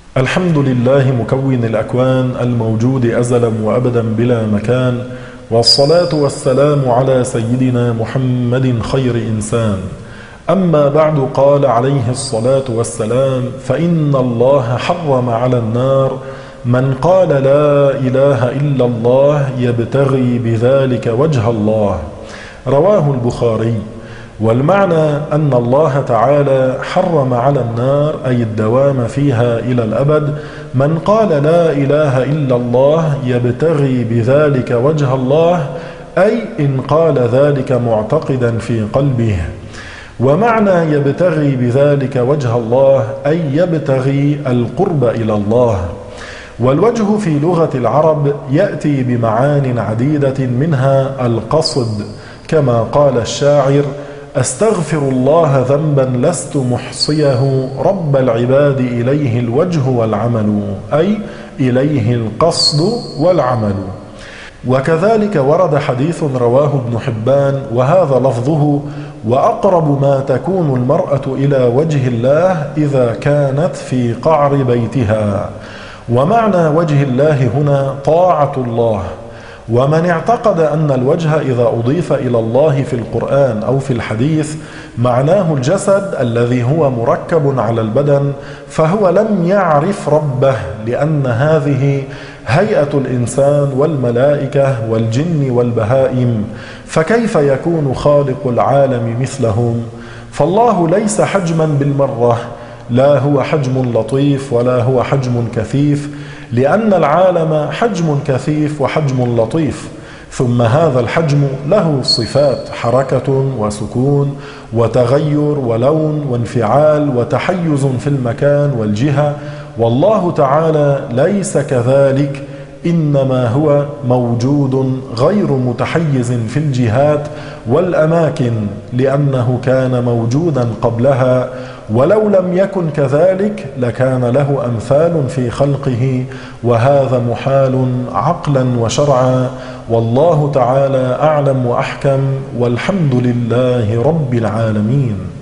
الحمد لله مكون الأكوان الموجود أزلا وأبدا بلا مكان، والصلاة والسلام على سيدنا محمد خير إنسان. أما بعد، قال عليه الصلاة والسلام: فإن الله حرم على النار من قال لا إله إلا الله يبتغي بذلك وجه الله. رواه البخاري. والمعنى أن الله تعالى حرم على النار، أي الدوام فيها إلى الأبد، من قال لا إله إلا الله يبتغي بذلك وجه الله، أي إن قال ذلك معتقدا في قلبه. ومعنى يبتغي بذلك وجه الله أي يبتغي القرب إلى الله. والوجه في لغة العرب يأتي بمعان عديدة، منها القصد، كما قال الشاعر: أستغفر الله ذنبا لست محصيه رب العباد إليه الوجه والعمل، أي إليه القصد والعمل. وكذلك ورد حديث رواه ابن حبان وهذا لفظه: وأقرب ما تكون المرأة إلى وجه الله إذا كانت في قعر بيتها. ومعنى وجه الله هنا طاعة الله. ومن اعتقد أن الوجه إذا أضيف إلى الله في القرآن أو في الحديث معناه الجسد الذي هو مركب على البدن، فهو لم يعرف ربه، لأن هذه هيئة الإنسان والملائكة والجن والبهائم، فكيف يكون خالق العالم مثلهم؟ فالله ليس حجما بالمرة، لا هو حجم لطيف ولا هو حجم كثيف، لأن العالم حجم كثيف وحجم لطيف. ثم هذا الحجم له صفات: حركة وسكون وتغير ولون وانفعال وتحيز في المكان والجهة. والله تعالى ليس كذلك، إنما هو موجود غير متحيز في الجهات والأماكن، لأنه كان موجودا قبلها، ولو لم يكن كذلك لكان له أمثال في خلقه، وهذا محال عقلا وشرعا. والله تعالى أعلم وأحكم، والحمد لله رب العالمين.